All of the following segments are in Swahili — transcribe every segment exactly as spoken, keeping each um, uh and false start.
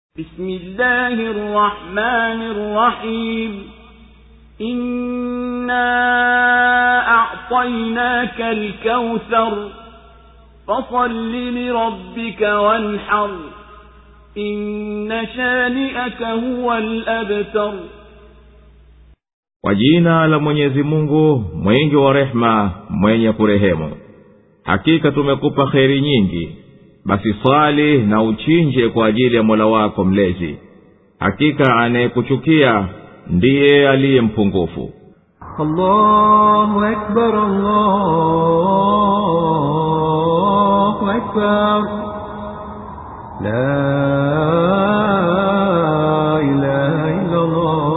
بسم الله الرحمن الرحيم إنا أعطيناك الكوثر فصل لربك وانحر إن شانئك هو الأبتر. Kwa jina la Mwenyezi Mungu mwingi wa rehema mwenye kurehemu. Hakika tumekupa kheri nyingi, basi swali na uchinje kwa ajili ya Mola wako mlezi. Hakika anayekuchukia ndiye aliye mpungufu. Allahu akbar, Allahu akbar, la ilaha illa Allah.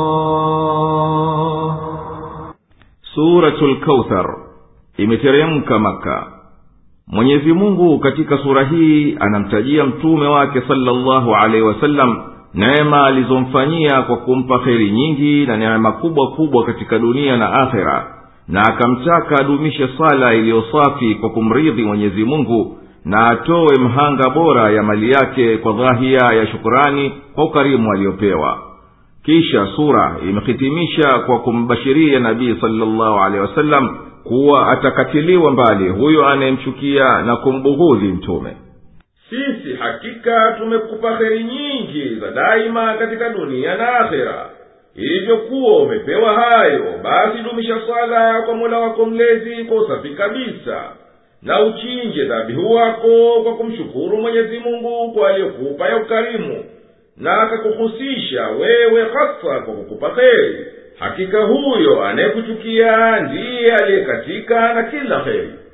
Suratul Kauthar imeteremka Makka. Mwenyezi Mungu katika sura hii anamtajia mtume wake sallallahu alaihi wasallam neema alizomfanyia kwa kumpa kheri nyingi na neema kubwa kubwa katika dunia na akhera, na akamtaka adumishe sala iliyo safi kwa kumridhi Mwenyezi Mungu na atoe mhanga bora ya mali yake kwa dhahia ya shukrani kwa ukarimu aliopewa. Kisha sura imehitimisha kwa kumbashiria Nabii sallallahu alaihi wasallam kuwa atakatiliwa mbali huyo anayemchukia na kumbughudhi mtume. Sisi hakika tumekupa kheri nyingi za daima katika dunia na akhera. Hivyo kuwa umepewa hayo, basi dumisha swala kwa Mola wako mlezi kwa usafi kabisa, na uchinje dhabihu wako kwa kumshukuru Mwenyezi Mungu kwa aliyokupa ya ukarimu, na akakuhusisha wewe hasa kwa kukupa kheri. Hakika huyo anayekuchukia ndiye aliyekatika na kila kheri.